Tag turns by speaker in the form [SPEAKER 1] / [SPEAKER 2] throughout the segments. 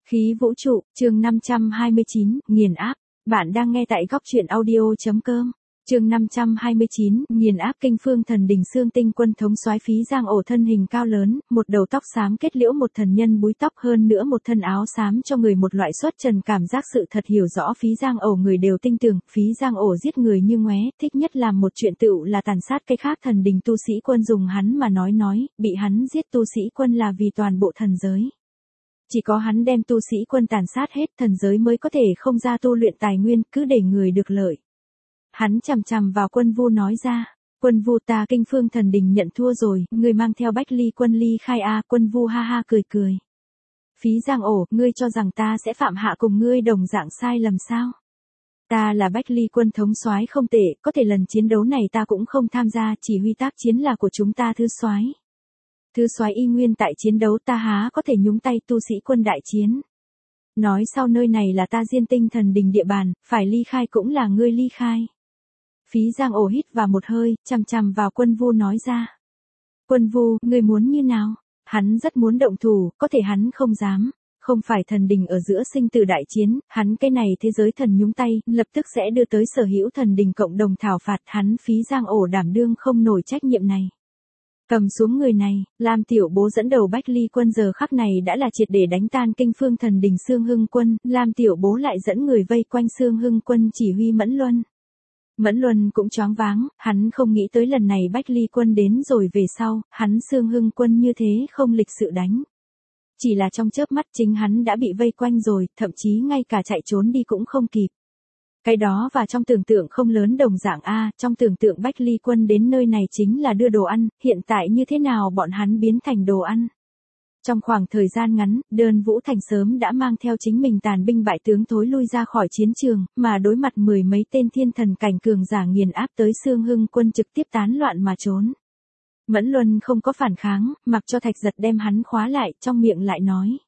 [SPEAKER 1] Khí vũ trụ, chương 529, nghiền áp. Bạn đang nghe tại góc truyện audio.com. Chương 529, nghiền áp. Kinh Phương Thần Đình Xương Tinh Quân thống soái Phí Giang Ổ thân hình cao lớn, một đầu tóc xám kết liễu, một thần nhân búi tóc, hơn nữa một thân áo xám cho người một loại xuất trần cảm giác. Sự thật hiểu rõ Phí Giang Ổ người đều tin tưởng, Phí Giang Ổ giết người như ngoé, thích nhất làm một chuyện tựu là tàn sát cái khác thần đình tu sĩ quân. Dùng hắn mà nói, bị hắn giết tu sĩ quân là vì toàn bộ thần giới. Chỉ có hắn đem tu sĩ quân tàn sát hết, thần giới mới có thể không ra tu luyện tài nguyên, cứ để người được lợi. Hắn chằm chằm vào Quân Vu nói ra, Quân Vu, ta Kinh Phương Thần Đình nhận thua rồi, ngươi mang theo Bách Ly Quân ly khai a. Quân Vu ha ha cười. Phí Giang Ổ, ngươi cho rằng ta sẽ phạm hạ cùng ngươi đồng dạng sai lầm sao? Ta là Bách Ly Quân thống soái không tệ, có thể lần chiến đấu này ta cũng không tham gia, chỉ huy tác chiến là của chúng ta Thứ soái. Thứ soái y nguyên tại chiến đấu, ta há có thể nhúng tay tu sĩ quân đại chiến. Nói sau, nơi này là ta Diên Tinh Thần Đình địa bàn, phải ly khai cũng là ngươi ly khai. Phí Giang Ổ hít vào một hơi, chằm chằm vào Quân Vu nói ra. Quân Vu, ngươi muốn như nào? Hắn rất muốn động thủ, có thể hắn không dám. Không phải thần đình ở giữa sinh tử đại chiến, hắn cái này thế giới thần nhúng tay, lập tức sẽ đưa tới sở hữu thần đình cộng đồng thảo phạt hắn. Phí Giang Ổ đảm đương không nổi trách nhiệm này. Cầm xuống người này, Lam Tiểu Bố dẫn đầu Bách Ly Quân giờ khắc này đã là triệt để đánh tan Kinh Phương Thần Đình Xương Hưng Quân, Lam Tiểu Bố lại dẫn người vây quanh Xương Hưng Quân chỉ huy Mẫn Luân. Mẫn Luân cũng choáng váng, hắn không nghĩ tới lần này Bách Ly Quân đến rồi về sau, hắn Xương Hưng Quân như thế không lịch sự đánh. Chỉ là trong chớp mắt chính hắn đã bị vây quanh rồi, thậm chí ngay cả chạy trốn đi cũng không kịp. Cái đó và trong tưởng tượng không lớn đồng dạng a. Trong tưởng tượng Bách Ly Quân đến nơi này chính là đưa đồ ăn, hiện tại như thế nào bọn hắn biến thành đồ ăn. Trong khoảng thời gian ngắn, Đơn Vũ Thành sớm đã mang theo chính mình tàn binh bại tướng thối lui ra khỏi chiến trường, mà đối mặt mười mấy tên thiên thần cảnh cường giả nghiền áp tới, Xương Hưng Quân trực tiếp tán loạn mà trốn. Mẫn Luân không có phản kháng, mặc cho Thạch Giật đem hắn khóa lại, trong miệng lại nói.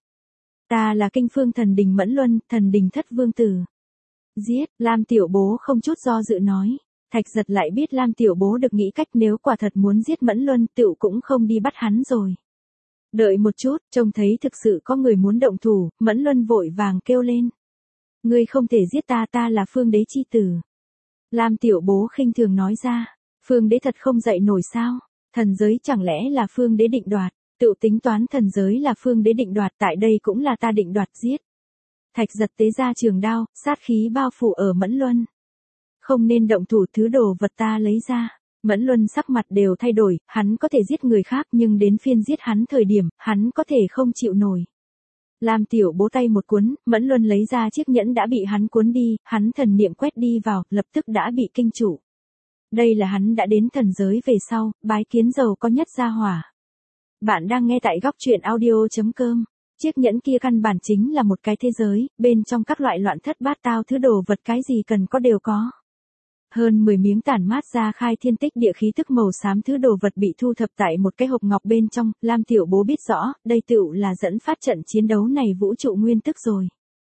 [SPEAKER 1] Ta là Kinh Phương Thần Đình Mẫn Luân, thần đình thất vương tử. Giết, Lam Tiểu Bố không chút do dự nói. Thạch Giật lại biết Lam Tiểu Bố được nghĩ cách, nếu quả thật muốn giết Mẫn Luân tựu cũng không đi bắt hắn rồi. Đợi một chút, trông thấy thực sự có người muốn động thủ, Mẫn Luân vội vàng kêu lên. Ngươi không thể giết ta, ta là Phương Đế chi tử. Lam Tiểu Bố khinh thường nói ra. Phương Đế thật không dậy nổi sao? Thần giới chẳng lẽ là Phương Đế định đoạt? Tựu tính toán thần giới là Phương Đế định đoạt, tại đây cũng là ta định đoạt. Giết. Thạch Giật tế ra trường đao, sát khí bao phủ ở Mẫn Luân. Không nên động thủ, thứ đồ vật ta lấy ra. Mẫn Luân sắc mặt đều thay đổi, hắn có thể giết người khác nhưng đến phiên giết hắn thời điểm, hắn có thể không chịu nổi. Lam Tiểu Bố tay một cuốn, Mẫn Luân lấy ra chiếc nhẫn đã bị hắn cuốn đi, hắn thần niệm quét đi vào, lập tức đã bị kinh trụ. Đây là hắn đã đến thần giới về sau, bái kiến giàu có nhất gia hỏa. Bạn đang nghe tại góc truyện audio.com. Chiếc nhẫn kia căn bản chính là một cái thế giới, bên trong các loại loạn thất bát tao thứ đồ vật, cái gì cần có đều có. Hơn 10 miếng tản mát ra khai thiên tích địa khí thức màu xám, thứ đồ vật bị thu thập tại một cái hộp ngọc bên trong. Lam Tiểu Bố biết rõ, đây tựu là dẫn phát trận chiến đấu này vũ trụ nguyên tức rồi.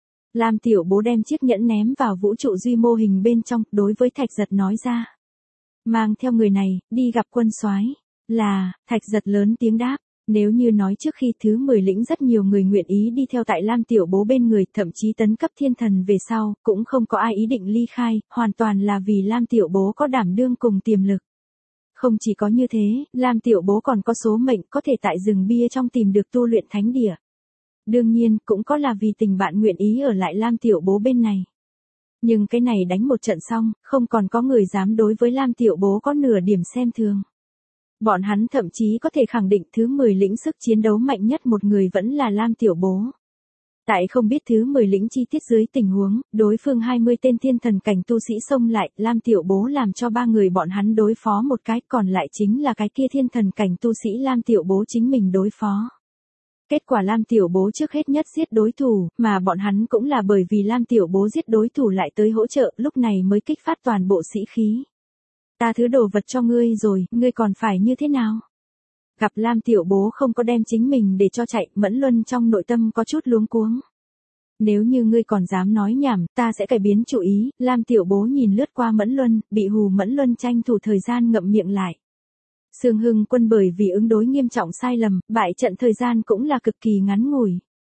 [SPEAKER 1] Lam Tiểu Bố đem chiếc nhẫn ném vào vũ trụ duy mô hình bên trong, đối với Thạch Giật nói ra. Mang theo người này, đi gặp quân soái. Là, Thạch Giật lớn tiếng đáp. Nếu như nói trước khi thứ 10 lĩnh rất nhiều người nguyện ý đi theo tại Lam Tiểu Bố bên người, thậm chí tấn cấp thiên thần về sau, cũng không có ai ý định ly khai, hoàn toàn là vì Lam Tiểu Bố có đảm đương cùng tiềm lực. Không chỉ có như thế, Lam Tiểu Bố còn có số mệnh có thể tại rừng bia trong tìm được tu luyện thánh địa. Đương nhiên, cũng có là vì tình bạn nguyện ý ở lại Lam Tiểu Bố bên này. Nhưng cái này đánh một trận xong, không còn có người dám đối với Lam Tiểu Bố có nửa điểm xem thường. Bọn hắn thậm chí có thể khẳng định thứ 10 lĩnh sức chiến đấu mạnh nhất một người vẫn là Lam Tiểu Bố. Tại không biết thứ 10 lĩnh chi tiết dưới tình huống, đối phương 20 tên thiên thần cảnh tu sĩ xông lại, Lam Tiểu Bố làm cho 3 người bọn hắn đối phó một cái, còn lại chính là cái kia thiên thần cảnh tu sĩ Lam Tiểu Bố chính mình đối phó. Kết quả Lam Tiểu Bố trước hết nhất giết đối thủ, mà bọn hắn cũng là bởi vì Lam Tiểu Bố giết đối thủ lại tới hỗ trợ, lúc này mới kích phát toàn bộ sĩ khí. Ta thứ đồ vật cho ngươi rồi, ngươi còn phải như thế nào? Gặp Lam Tiểu Bố không có đem chính mình để cho chạy, Mẫn Luân trong nội tâm có chút luống cuống. Nếu như ngươi còn dám nói nhảm, ta sẽ cải biến chủ ý. Lam Tiểu Bố nhìn lướt qua Mẫn Luân, bị hù Mẫn Luân tranh thủ thời gian ngậm miệng lại. Xương Hưng Quân bởi vì ứng đối nghiêm trọng sai lầm, bại trận thời gian cũng là cực kỳ ngắn ngủi.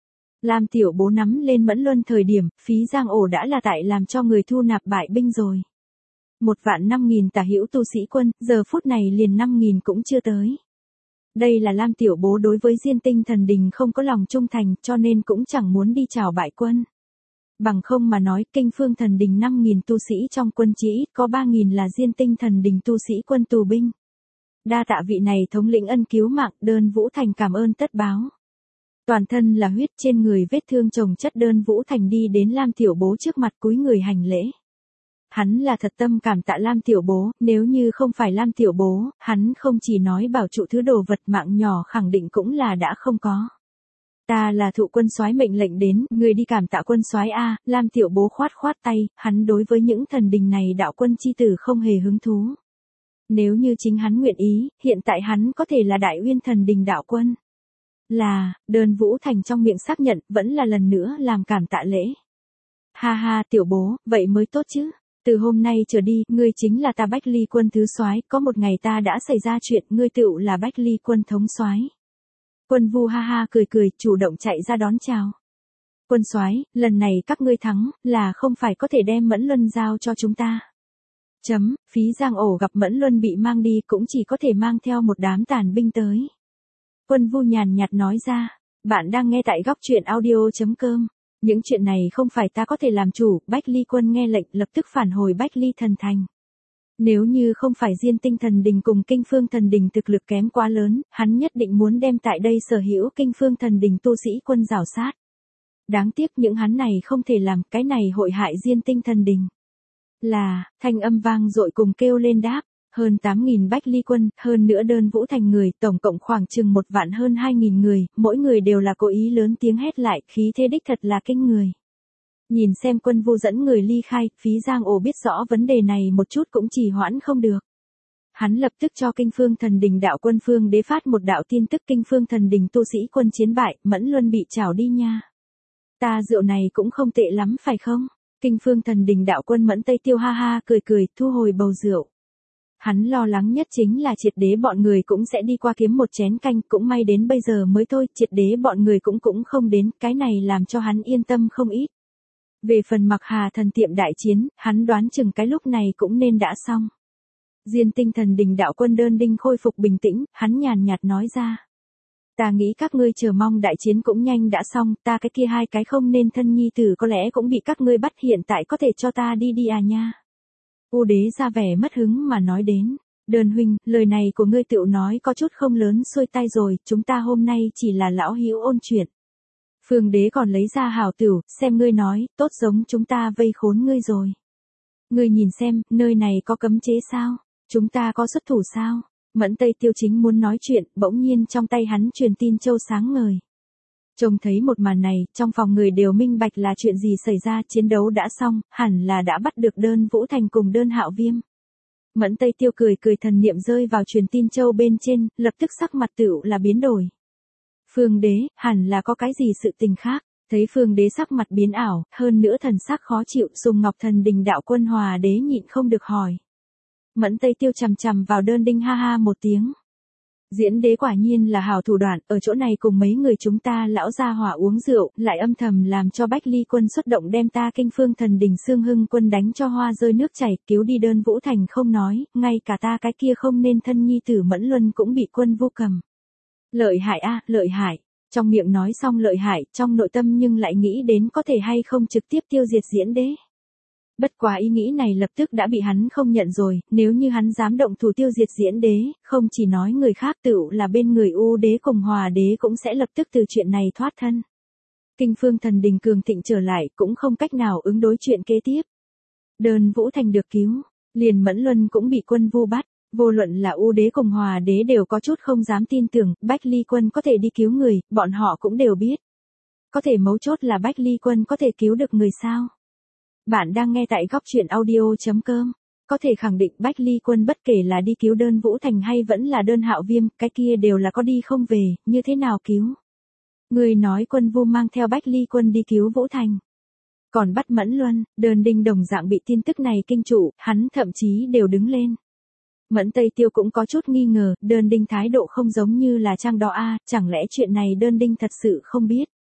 [SPEAKER 1] Lam Tiểu Bố nắm lên Mẫn Luân thời điểm, phí giang ổ đã là tại làm cho người thu nạp bại binh rồi. 1.500.000 tả hữu tu sĩ quân, giờ phút này liền 5.000 cũng chưa tới. Đây là Lam Tiểu Bố đối với Diên Tinh Thần Đình không có lòng trung thành, cho nên cũng chẳng muốn đi chào bại quân. Bằng không mà nói, Kinh Phương Thần Đình 5.000 tu sĩ trong quân chỉ ít có 3.000 là Diên Tinh Thần Đình tu sĩ quân tù binh. Đa tạ vị này thống lĩnh ân cứu mạng, Đơn Vũ Thành cảm ơn tất báo. Toàn thân là huyết, trên người vết thương chồng chất, Đơn Vũ Thành đi đến Lam Tiểu Bố trước mặt cúi người hành lễ. Hắn là thật tâm cảm tạ Lam Tiểu Bố, nếu như không phải Lam Tiểu Bố, hắn không chỉ nói bảo trụ thứ đồ vật mạng nhỏ khẳng định cũng là đã không có. Ta là thụ quân soái mệnh lệnh đến, người đi cảm tạ quân soái a. Lam Tiểu Bố khoát khoát tay, hắn đối với những thần đình này đạo quân chi tử không hề hứng thú. Nếu như chính hắn nguyện ý, hiện tại hắn có thể là Đại Uyên Thần Đình đạo quân. Là, Đơn Vũ Thành trong miệng xác nhận, vẫn là lần nữa làm cảm tạ lễ. Ha ha, Tiểu Bố, vậy mới tốt chứ. Từ hôm nay trở đi, ngươi chính là ta Bách Ly quân thứ soái, có một ngày ta đã xảy ra chuyện, ngươi tựu là Bách Ly quân thống soái. Quân Vu ha ha cười cười, chủ động chạy ra đón chào. Quân soái, lần này các ngươi thắng, là không phải có thể đem Mẫn Luân giao cho chúng ta. Phí Giang Ổ gặp Mẫn Luân bị mang đi cũng chỉ có thể mang theo một đám tàn binh tới. Quân Vu nhàn nhạt nói ra, bạn đang nghe tại góc truyện audio.com. Những chuyện này không phải ta có thể làm chủ, Bách Ly quân nghe lệnh lập tức phản hồi Bách Ly thần thành. Nếu như không phải Diên Tinh Thần Đình cùng Kinh Phương Thần Đình thực lực kém quá lớn, hắn nhất định muốn đem tại đây sở hữu Kinh Phương Thần Đình tu sĩ quân rào sát. Đáng tiếc những hắn này không thể làm, cái này hội hại Diên Tinh Thần Đình. Là, thanh âm vang dội cùng kêu lên đáp, hơn 8.000 Bách Ly quân, hơn nữa Đơn Vũ Thành người, tổng cộng khoảng chừng 1 vạn hơn 2.000 người, mỗi người đều là cố ý lớn tiếng hét lại, khí thế đích thật là kinh người. Nhìn xem Quân Vu dẫn người ly khai, Phí Giang Ổ biết rõ vấn đề này một chút cũng trì hoãn không được. Hắn lập tức cho Kinh Phương Thần Đình đạo quân Phương Đế phát một đạo tin tức, Kinh Phương Thần Đình tu sĩ quân chiến bại, Mẫn Luân bị trảo đi nha. Ta rượu này cũng không tệ lắm phải không? Kinh Phương Thần Đình đạo quân Mẫn Tây Tiêu ha ha cười cười, thu hồi bầu rượu. Hắn lo lắng nhất chính là Triệt Đế bọn người cũng sẽ đi qua kiếm một chén canh, cũng may đến bây giờ mới thôi, Triệt Đế bọn người cũng không đến, cái này làm cho hắn yên tâm không ít. Về phần Mặc Hà thần tiệm đại chiến, hắn đoán chừng cái lúc này cũng nên đã xong. Diên Tinh Thần Đình đạo quân Đơn Đinh khôi phục bình tĩnh, hắn nhàn nhạt nói ra. Ta nghĩ các ngươi chờ mong đại chiến cũng nhanh đã xong, ta cái kia 2 cái không nên thân nhi tử có lẽ cũng bị các ngươi bắt, hiện tại có thể cho ta đi đi à nha. U Đế ra vẻ mất hứng mà nói đến, Đơn huynh, lời này của ngươi tựu nói có chút không lớn xuôi tay rồi, chúng ta hôm nay chỉ là lão hữu ôn chuyện. Phương Đế còn lấy ra hảo tửu, xem ngươi nói, tốt giống chúng ta vây khốn ngươi rồi. Ngươi nhìn xem, nơi này có cấm chế sao? Chúng ta có xuất thủ sao? Mẫn Tây Tiêu chính muốn nói chuyện, bỗng nhiên trong tay hắn truyền tin châu sáng ngời. Trông thấy một màn này, trong phòng người đều minh bạch là chuyện gì xảy ra, chiến đấu đã xong, hẳn là đã bắt được Đơn Vũ Thành cùng Đơn Hạo Viêm. Mẫn Tây Tiêu cười cười, thần niệm rơi vào truyền tin châu bên trên, lập tức sắc mặt tựu là biến đổi. Phương Đế, hẳn là có cái gì sự tình khác. Thấy Phương Đế sắc mặt biến ảo, hơn nữa thần sắc khó chịu, Sùng Ngọc Thần Đình đạo quân Hòa Đế nhịn không được hỏi. Mẫn Tây Tiêu chằm chằm vào Đơn Đinh ha ha một tiếng. Diễn Đế quả nhiên là hảo thủ đoạn, ở chỗ này cùng mấy người chúng ta lão gia hỏa uống rượu, lại âm thầm làm cho Bách Ly quân xuất động đem ta Kinh Phương Thần Đình Xương Hưng quân đánh cho hoa rơi nước chảy, cứu đi Đơn Vũ Thành không nói, ngay cả ta cái kia không nên thân nhi tử Mẫn Luân cũng bị Quân Vu cầm. Lợi hại a, lợi hại. Trong miệng nói xong lợi hại, trong nội tâm nhưng lại nghĩ đến có thể hay không trực tiếp tiêu diệt Diễn Đế. Bất quá ý nghĩ này lập tức đã bị hắn không nhận rồi, nếu như hắn dám động thủ tiêu diệt Diễn Đế, không chỉ nói người khác tựu là bên người U Đế cùng Hòa Đế cũng sẽ lập tức từ chuyện này thoát thân. Kinh Phương Thần Đình cường thịnh trở lại cũng không cách nào ứng đối chuyện kế tiếp. Đơn Vũ Thành được cứu, liền Mẫn Luân cũng bị Quân Vu bắt. Vô luận là U Đế cùng Hòa Đế đều có chút không dám tin tưởng, Bách Ly quân có thể đi cứu người, bọn họ cũng đều biết. Có thể mấu chốt là Bách Ly quân có thể cứu được người sao? Bạn đang nghe tại góc truyện audio.com. Có thể khẳng định Bách Ly quân bất kể là đi cứu Đơn Vũ Thành hay vẫn là Đơn Hạo Viêm, cái kia đều là có đi không về, như thế nào cứu? Người nói Quân Vu mang theo Bách Ly quân đi cứu Vũ Thành. Còn bắt Mẫn Luân, Đơn Đinh đồng dạng bị tin tức này kinh trụ, hắn thậm chí đều đứng lên. Mẫn Tây Tiêu cũng có chút nghi ngờ, Đơn Đinh thái độ không giống như là trang đó a, chẳng lẽ chuyện này Đơn Đinh thật sự không biết.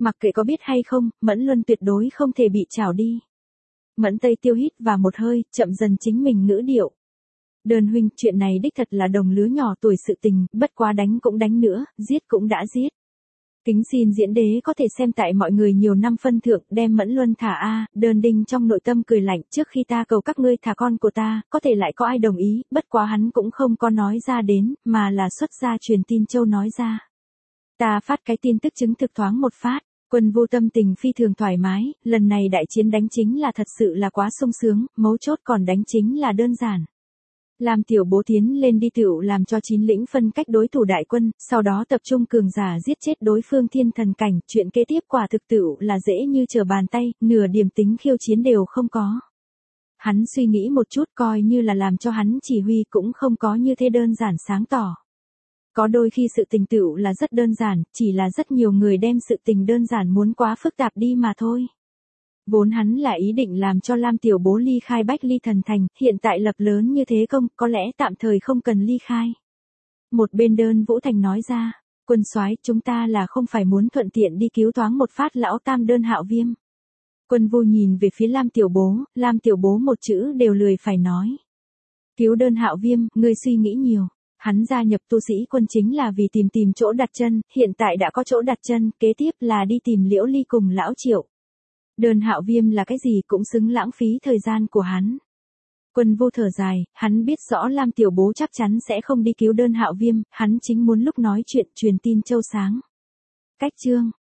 [SPEAKER 1] Mặc kệ có biết hay không, Mẫn Luân tuyệt đối không thể bị trảo đi. Mẫn Tây Tiêu hít vào một hơi, chậm dần chính mình ngữ điệu. Đơn huynh, chuyện này đích thật là đồng lứa nhỏ tuổi sự tình, bất quá đánh cũng đánh nữa, giết cũng đã giết. Kính xin diễn đế có thể xem tại mọi người nhiều năm phân thượng, đem Mẫn Luân thả a. Đơn Đinh trong nội tâm cười lạnh, trước khi ta cầu các ngươi thả con của ta, có thể lại có ai đồng ý, bất quá hắn cũng không có nói ra đến, mà là xuất ra truyền tin châu nói ra. Ta phát cái tin tức chứng thực thoáng một phát. Quân Vô tâm tình phi thường thoải mái, lần này đại chiến đánh chính là thật sự là quá sung sướng, mấu chốt còn đánh chính là đơn giản. Làm tiểu bố tiến lên đi tựu làm cho 9 lĩnh phân cách đối thủ đại quân, sau đó tập trung cường giả giết chết đối phương thiên thần cảnh, chuyện kế tiếp quả thực tựu là dễ như trở bàn tay, nửa điểm tính khiêu chiến đều không có. Hắn suy nghĩ một chút coi như là làm cho hắn chỉ huy cũng không có như thế đơn giản sáng tỏ. Có đôi khi sự tình tựu là rất đơn giản, chỉ là rất nhiều người đem sự tình đơn giản muốn quá phức tạp đi mà thôi. Vốn hắn là ý định làm cho Lam tiểu bố ly khai Bách Ly Thần Thành, hiện tại lập lớn như thế công, có lẽ tạm thời không cần ly khai. Một bên Đơn Vũ Thành nói ra, quân soái, chúng ta là không phải muốn thuận tiện đi cứu thoáng một phát lão tam Đơn Hạo Viêm. Quân Vô nhìn về phía Lam tiểu bố một chữ đều lười phải nói. Cứu Đơn Hạo Viêm, ngươi suy nghĩ nhiều. Hắn gia nhập tu sĩ quân chính là vì tìm chỗ đặt chân, hiện tại đã có chỗ đặt chân, kế tiếp là đi tìm Liễu Ly cùng lão Triệu. Đơn Hạo Viêm là cái gì cũng xứng lãng phí thời gian của hắn. Quân Vô thở dài, hắn biết rõ Lam tiểu bố chắc chắn sẽ không đi cứu Đơn Hạo Viêm, hắn chính muốn lúc nói chuyện truyền tin châu sáng. Cách chương